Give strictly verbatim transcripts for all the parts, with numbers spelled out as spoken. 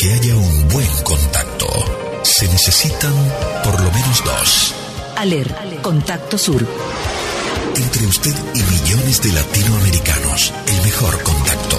que haya un buen contacto, se necesitan por lo menos dos. ALER, Contacto Sur. Entre usted y millones de latinoamericanos, el mejor contacto.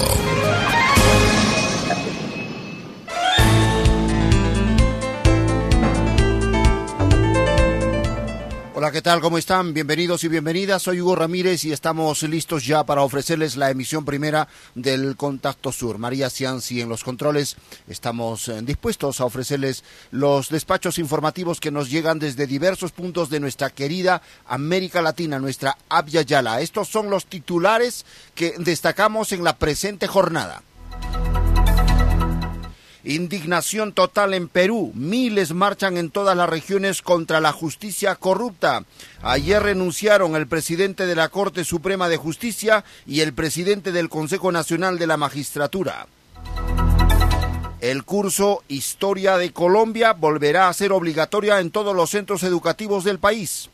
Hola, ¿qué tal? ¿Cómo están? Bienvenidos y bienvenidas. Soy Hugo Ramírez y estamos listos ya para ofrecerles la emisión primera del Contacto Sur. María Cianci en los controles. Estamos dispuestos a ofrecerles los despachos informativos que nos llegan desde diversos puntos de nuestra querida América Latina, nuestra Abya Yala. Estos son los titulares que destacamos en la presente jornada. Indignación total en Perú. Miles marchan en todas las regiones contra la justicia corrupta. Ayer renunciaron el presidente de la Corte Suprema de Justicia y el presidente del Consejo Nacional de la Magistratura. El curso Historia de Colombia volverá a ser obligatoria en todos los centros educativos del país.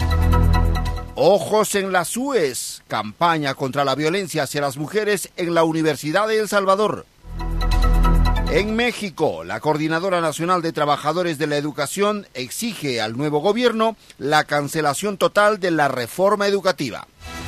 Ojos en las U E S. Campaña contra la violencia hacia las mujeres en la Universidad de El Salvador. En México, la Coordinadora Nacional de Trabajadores de la Educación exige al nuevo gobierno la cancelación total de la reforma educativa.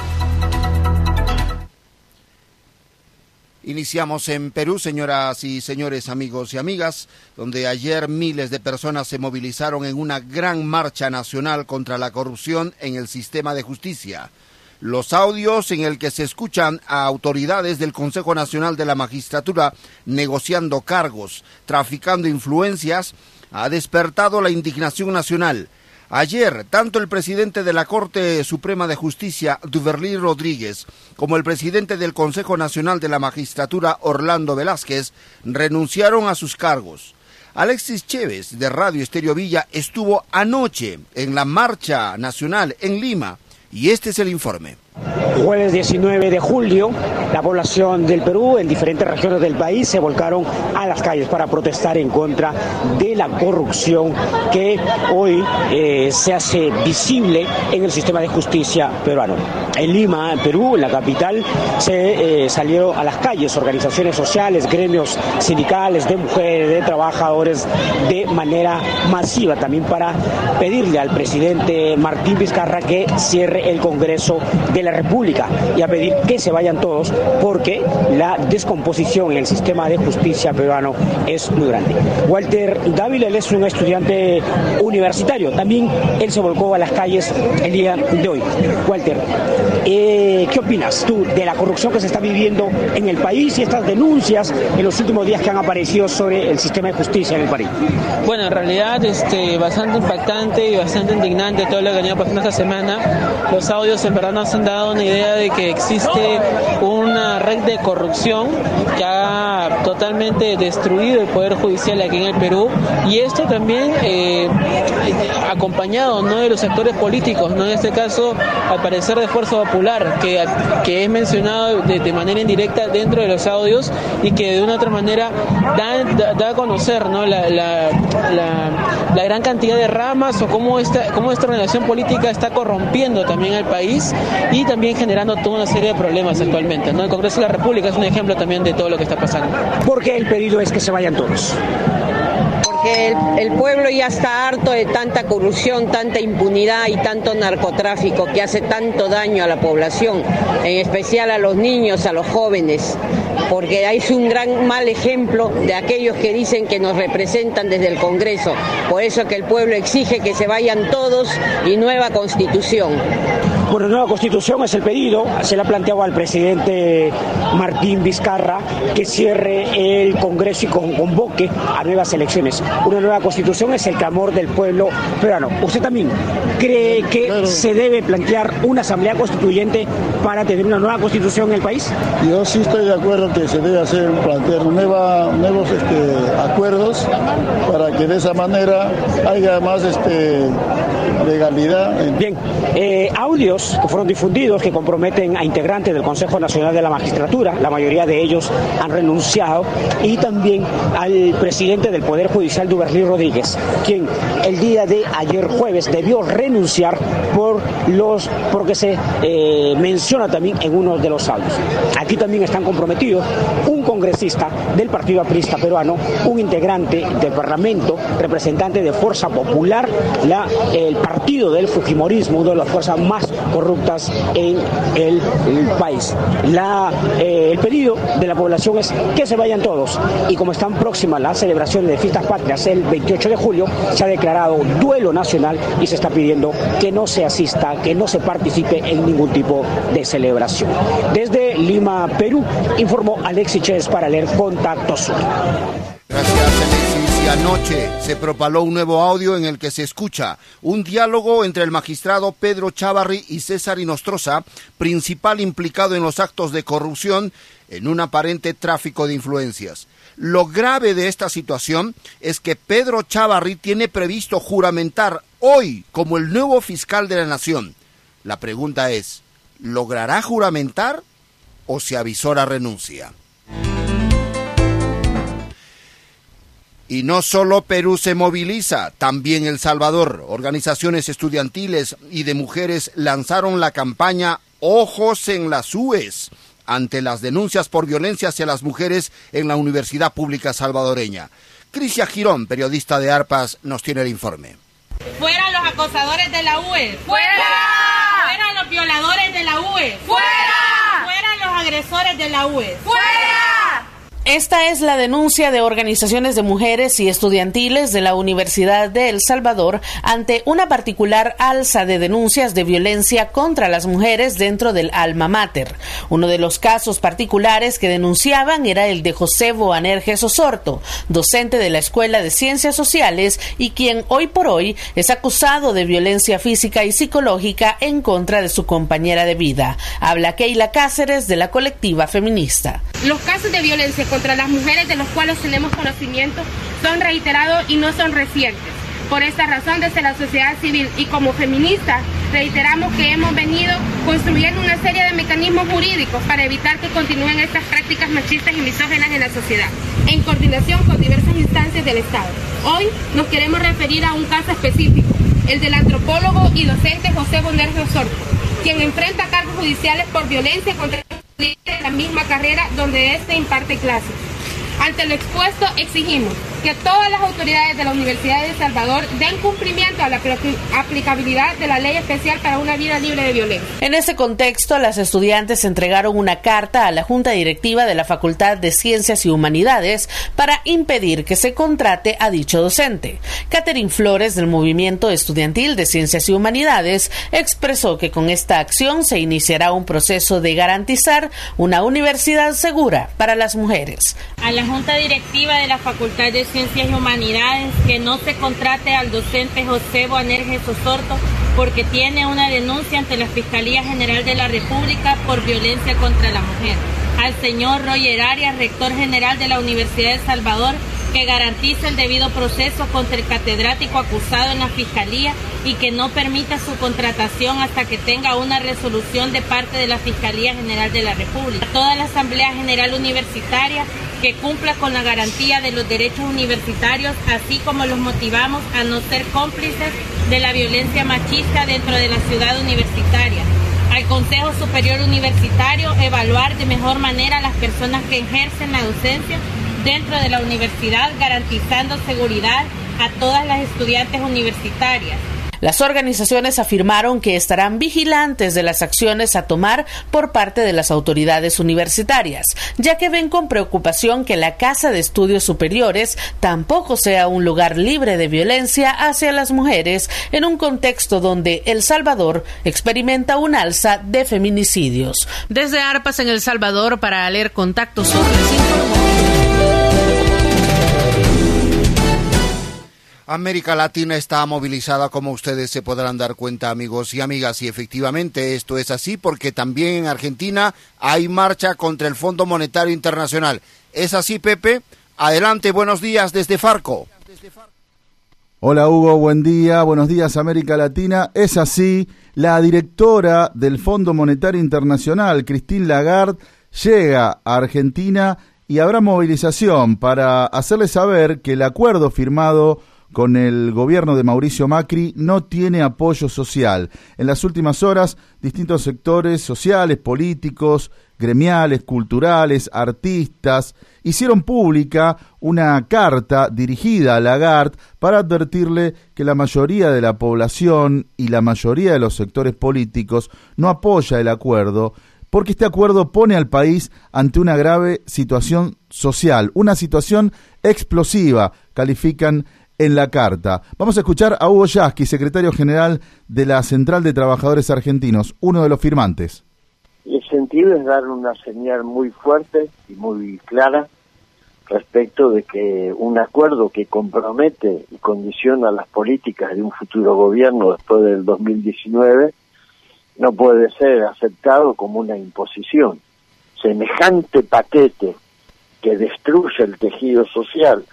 Iniciamos en Perú, señoras y señores, amigos y amigas, donde ayer miles de personas se movilizaron en una gran marcha nacional contra la corrupción en el sistema de justicia. Los audios en el que se escuchan a autoridades del Consejo Nacional de la Magistratura negociando cargos, traficando influencias, ha despertado la indignación nacional. Ayer, tanto el presidente de la Corte Suprema de Justicia, Duverly Rodríguez, como el presidente del Consejo Nacional de la Magistratura, Orlando Velázquez, renunciaron a sus cargos. Alexis Chévez, de Radio Estéreo Villa, estuvo anoche en la marcha nacional en Lima. Y este es el informe. Jueves diecinueve de julio, la población del Perú en diferentes regiones del país se volcaron a las calles para protestar en contra de la corrupción que hoy eh, se hace visible en el sistema de justicia peruano. En Lima, en Perú, en la capital, se eh, salieron a las calles organizaciones sociales, gremios sindicales, de mujeres, de trabajadores, de manera masiva, también para pedirle al presidente Martín Vizcarra que cierre el Congreso de la República y a pedir que se vayan todos porque la descomposición en el sistema de justicia peruano es muy grande. Walter Dávila, él es un estudiante universitario, también él se volcó a las calles el día de hoy. Walter, eh, ¿qué opinas tú de la corrupción que se está viviendo en el país y estas denuncias en los últimos días que han aparecido sobre el sistema de justicia en el país? Bueno, en realidad este, bastante impactante y bastante indignante todo lo que venía pasando esta semana. Los audios en verdad nos han dado una idea de que existe una red de corrupción que ha totalmente destruido el poder judicial aquí en el Perú, y esto también eh, acompañado no de los actores políticos, no en este caso al parecer de Fuerza Popular, que, que es mencionado de, de manera indirecta dentro de los audios y que de una u otra manera da, da, da a conocer ¿no? la, la, la, la gran cantidad de ramas o cómo esta, cómo esta organización política está corrompiendo también al país y también generando toda una serie de problemas actualmente, ¿no? El Congreso de la República es un ejemplo también de todo lo que está pasando. ¿Por qué el pedido es que se vayan todos? Porque el, el pueblo ya está harto de tanta corrupción, tanta impunidad y tanto narcotráfico que hace tanto daño a la población, en especial a los niños, a los jóvenes, porque es un gran mal ejemplo de aquellos que dicen que nos representan desde el Congreso. Por eso que el pueblo exige que se vayan todos y nueva constitución. Bueno, nueva constitución es el pedido, se le ha planteado al presidente Martín Vizcarra que cierre el Congreso y convoque a nuevas elecciones. Una nueva constitución es el clamor del pueblo peruano. ¿Usted también cree que claro, se debe plantear una asamblea constituyente para tener una nueva constitución en el país? Yo sí estoy de acuerdo que se debe hacer, plantear nueva, nuevos este, acuerdos para que de esa manera haya más este, legalidad. Bien, eh, audios audios que fueron difundidos que comprometen a integrantes del Consejo Nacional de la Magistratura, la mayoría de ellos han renunciado, y también al presidente del Poder Judicial, Duberly Rodríguez, quien el día de ayer jueves debió renunciar por los porque se eh, menciona también en uno de los audios. Aquí también están comprometidos un congresista del Partido Aprista Peruano, un integrante del Parlamento, representante de Fuerza Popular, la, el partido del Fujimorismo, una de las fuerzas más corruptas en el, el país. La, eh, el pedido de la población es que se vayan todos, y como están próximas las celebraciones de fiestas patrias el veintiocho de julio, se ha declarado duelo nacional y se está pidiendo que no se asista, que no se participe en ningún tipo de celebración. Desde Lima, Perú, informó Alexis Chávez para leer Contacto Sur. Gracias, Alexis. Y anoche se propaló un nuevo audio en el que se escucha un diálogo entre el magistrado Pedro Chávarri y César Inostroza, principal implicado en los actos de corrupción en un aparente tráfico de influencias. Lo grave de esta situación es que Pedro Chávarri tiene previsto juramentar hoy como el nuevo fiscal de la nación. La pregunta es, ¿logrará juramentar o se avisora renuncia? Y no solo Perú se moviliza, también El Salvador. Organizaciones estudiantiles y de mujeres lanzaron la campaña Ojos en las U E S ante las denuncias por violencia hacia las mujeres en la Universidad Pública Salvadoreña. Crisia Girón, periodista de Arpas, nos tiene el informe. ¡Fuera los acosadores de la U E S! ¡Fuera! ¡Fuera los violadores de la U E S! ¡Fuera! ¡Fuera los agresores de la U E S! ¡Fuera! Esta es la denuncia de organizaciones de mujeres y estudiantiles de la Universidad de El Salvador ante una particular alza de denuncias de violencia contra las mujeres dentro del alma mater. Uno de los casos particulares que denunciaban era el de José Boanerges Osorto, docente de la Escuela de Ciencias Sociales y quien hoy por hoy es acusado de violencia física y psicológica en contra de su compañera de vida. Habla Keila Cáceres de la colectiva feminista. Los casos de violencia contra las mujeres de los cuales tenemos conocimiento son reiterados y no son recientes. Por esta razón, desde la sociedad civil y como feministas, reiteramos que hemos venido construyendo una serie de mecanismos jurídicos para evitar que continúen estas prácticas machistas y misóginas en la sociedad, en coordinación con diversas instancias del Estado. Hoy nos queremos referir a un caso específico, el del antropólogo y docente José Boanerges Osorto, quien enfrenta cargos judiciales por violencia contra de la misma carrera donde éste imparte clases. Ante lo expuesto, exigimos que todas las autoridades de la Universidad de El Salvador den cumplimiento a la aplicabilidad de la Ley Especial para una Vida Libre de Violencia. En ese contexto, las estudiantes entregaron una carta a la Junta Directiva de la Facultad de Ciencias y Humanidades para impedir que se contrate a dicho docente. Catherine Flores, del Movimiento Estudiantil de Ciencias y Humanidades, expresó que con esta acción se iniciará un proceso de garantizar una universidad segura para las mujeres. A la Junta Directiva de la Facultad de Ciencias y Humanidades que no se contrate al docente José Boanerges Osorto porque tiene una denuncia ante la Fiscalía General de la República por violencia contra la mujer. Al señor Roger Arias, rector general de la Universidad de El Salvador, que garantice el debido proceso contra el catedrático acusado en la Fiscalía y que no permita su contratación hasta que tenga una resolución de parte de la Fiscalía General de la República. A toda la Asamblea General Universitaria que cumpla con la garantía de los derechos universitarios, así como los motivamos a no ser cómplices de la violencia machista dentro de la ciudad universitaria. Al Consejo Superior Universitario, evaluar de mejor manera a las personas que ejercen la docencia dentro de la universidad, garantizando seguridad a todas las estudiantes universitarias. Las organizaciones afirmaron que estarán vigilantes de las acciones a tomar por parte de las autoridades universitarias, ya que ven con preocupación que la Casa de Estudios Superiores tampoco sea un lugar libre de violencia hacia las mujeres en un contexto donde El Salvador experimenta un alza de feminicidios. Desde Arpas en El Salvador, para leer Contacto Sur, les informó. América Latina está movilizada, como ustedes se podrán dar cuenta, amigos y amigas, y efectivamente esto es así porque también en Argentina hay marcha contra el Fondo Monetario Internacional. ¿Es así, Pepe? Adelante, buenos días desde Farco. Hola Hugo, buen día, buenos días América Latina. Es así, la directora del Fondo Monetario Internacional, Christine Lagarde, llega a Argentina y habrá movilización para hacerle saber que el acuerdo firmado con el gobierno de Mauricio Macri no tiene apoyo social. En las últimas horas, distintos sectores sociales, políticos, gremiales, culturales, artistas, hicieron pública una carta dirigida a Lagarde para advertirle que la mayoría de la población y la mayoría de los sectores políticos no apoya el acuerdo, porque este acuerdo pone al país ante una grave situación social, una situación explosiva, califican en la carta. Vamos a escuchar a Hugo Yasky, secretario general de la Central de Trabajadores Argentinos, uno de los firmantes. El sentido es dar una señal muy fuerte y muy clara respecto de que un acuerdo que compromete y condiciona las políticas de un futuro gobierno después del dos mil diecinueve no puede ser aceptado como una imposición. Semejante paquete que destruye el tejido social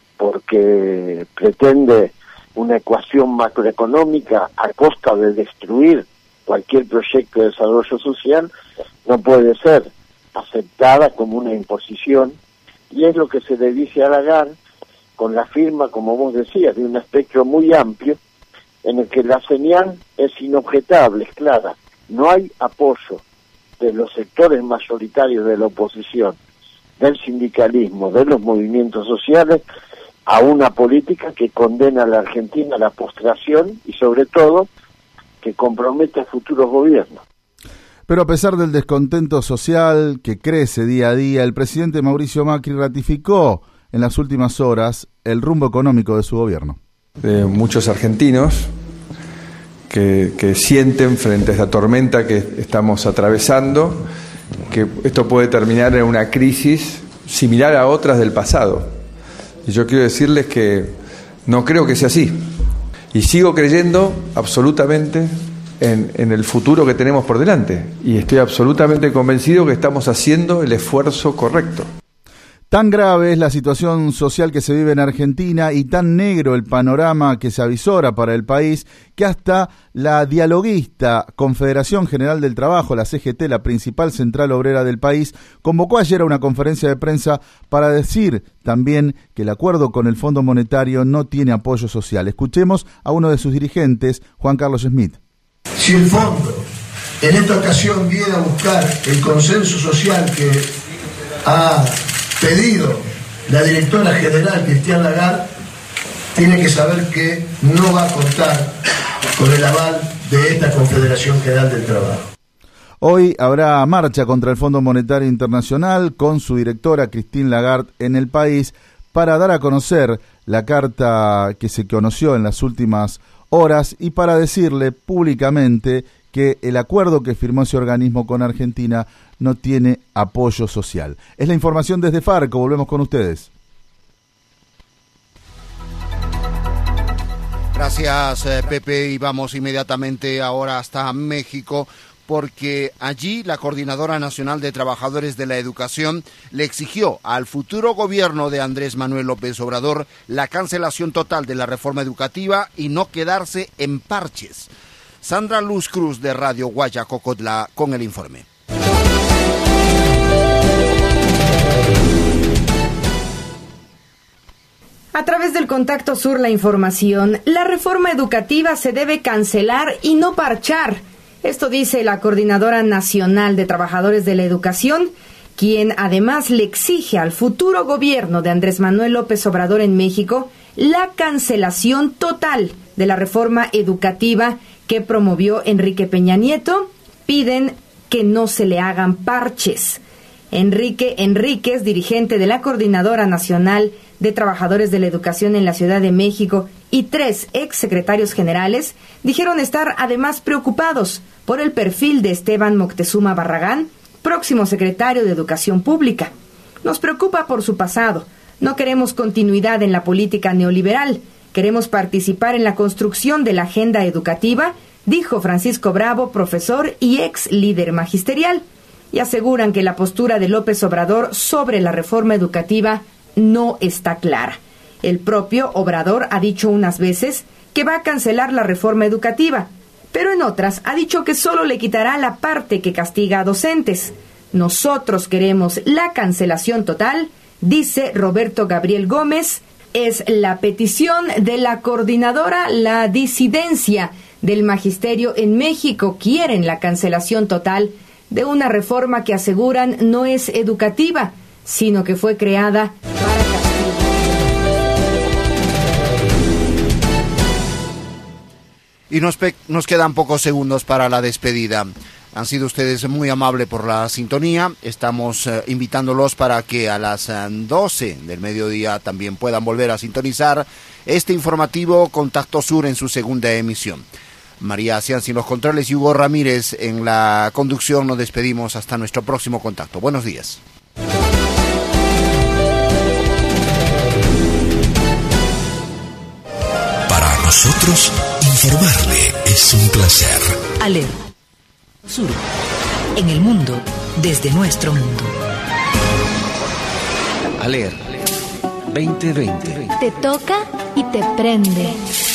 porque pretende una ecuación macroeconómica a costa de destruir cualquier proyecto de desarrollo social, no puede ser aceptada como una imposición, y es lo que se le dice a Lagarde con la firma, como vos decías, de un espectro muy amplio, en el que la señal es inobjetable, es clara. No hay apoyo de los sectores mayoritarios de la oposición, del sindicalismo, de los movimientos sociales, a una política que condena a la Argentina a la postración y sobre todo que compromete a futuros gobiernos. Pero a pesar del descontento social que crece día a día, el presidente Mauricio Macri ratificó en las últimas horas el rumbo económico de su gobierno. De muchos argentinos que, que sienten frente a esta tormenta que estamos atravesando, que esto puede terminar en una crisis similar a otras del pasado. Y yo quiero decirles que no creo que sea así. Y sigo creyendo absolutamente en, en el futuro que tenemos por delante. Y estoy absolutamente convencido que estamos haciendo el esfuerzo correcto. Tan grave es la situación social que se vive en Argentina y tan negro el panorama que se avisora para el país, que hasta la dialoguista Confederación General del Trabajo, la C G T, la principal central obrera del país, convocó ayer a una conferencia de prensa para decir también que el acuerdo con el Fondo Monetario no tiene apoyo social. Escuchemos a uno de sus dirigentes, Juan Carlos Smith. Si el Fondo en esta ocasión viene a buscar el consenso social que ha pedido la directora general Christine Lagarde, tiene que saber que no va a contar con el aval de esta Confederación General del Trabajo. Hoy habrá marcha contra el Fondo Monetario Internacional con su directora Christine Lagarde en el país para dar a conocer la carta que se conoció en las últimas horas y para decirle públicamente que el acuerdo que firmó ese organismo con Argentina no tiene apoyo social. Es la información desde Farco, volvemos con ustedes. Gracias, Pepe, y vamos inmediatamente ahora hasta México, porque allí la Coordinadora Nacional de Trabajadores de la Educación le exigió al futuro gobierno de Andrés Manuel López Obrador la cancelación total de la reforma educativa y no quedarse en parches. Sandra Luz Cruz de Radio Guayacocotla con el informe. A través del Contacto Sur la información, la reforma educativa se debe cancelar y no parchar. Esto dice la Coordinadora Nacional de Trabajadores de la Educación, quien además le exige al futuro gobierno de Andrés Manuel López Obrador en México la cancelación total de la reforma educativa que promovió Enrique Peña Nieto. Piden que no se le hagan parches. Enrique Enríquez, dirigente de la Coordinadora Nacional de Trabajadores de la Educación en la Ciudad de México, y tres exsecretarios generales dijeron estar además preocupados por el perfil de Esteban Moctezuma Barragán, próximo secretario de Educación Pública. Nos preocupa por su pasado. No queremos continuidad en la política neoliberal. Queremos participar en la construcción de la agenda educativa, dijo Francisco Bravo, profesor y ex líder magisterial. Y aseguran que la postura de López Obrador sobre la reforma educativa no está clara. El propio Obrador ha dicho unas veces que va a cancelar la reforma educativa, pero en otras ha dicho que solo le quitará la parte que castiga a docentes. Nosotros queremos la cancelación total, dice Roberto Gabriel Gómez. Es la petición de la coordinadora La Disidencia del Magisterio en México. Quieren la cancelación total de una reforma que aseguran no es educativa, sino que fue creada para castigar. Y nos, pe- nos quedan pocos segundos para la despedida. Han sido ustedes muy amables por la sintonía. Estamos eh, invitándolos para que a las eh, doce del mediodía también puedan volver a sintonizar este informativo Contacto Sur en su segunda emisión. María Cianci en los controles y Hugo Ramírez en la conducción. Nos despedimos hasta nuestro próximo contacto. Buenos días. Para nosotros, informarle es un placer. Aler. Sur. En el mundo, desde nuestro mundo. Aler veinte veinte. Te toca y te prende.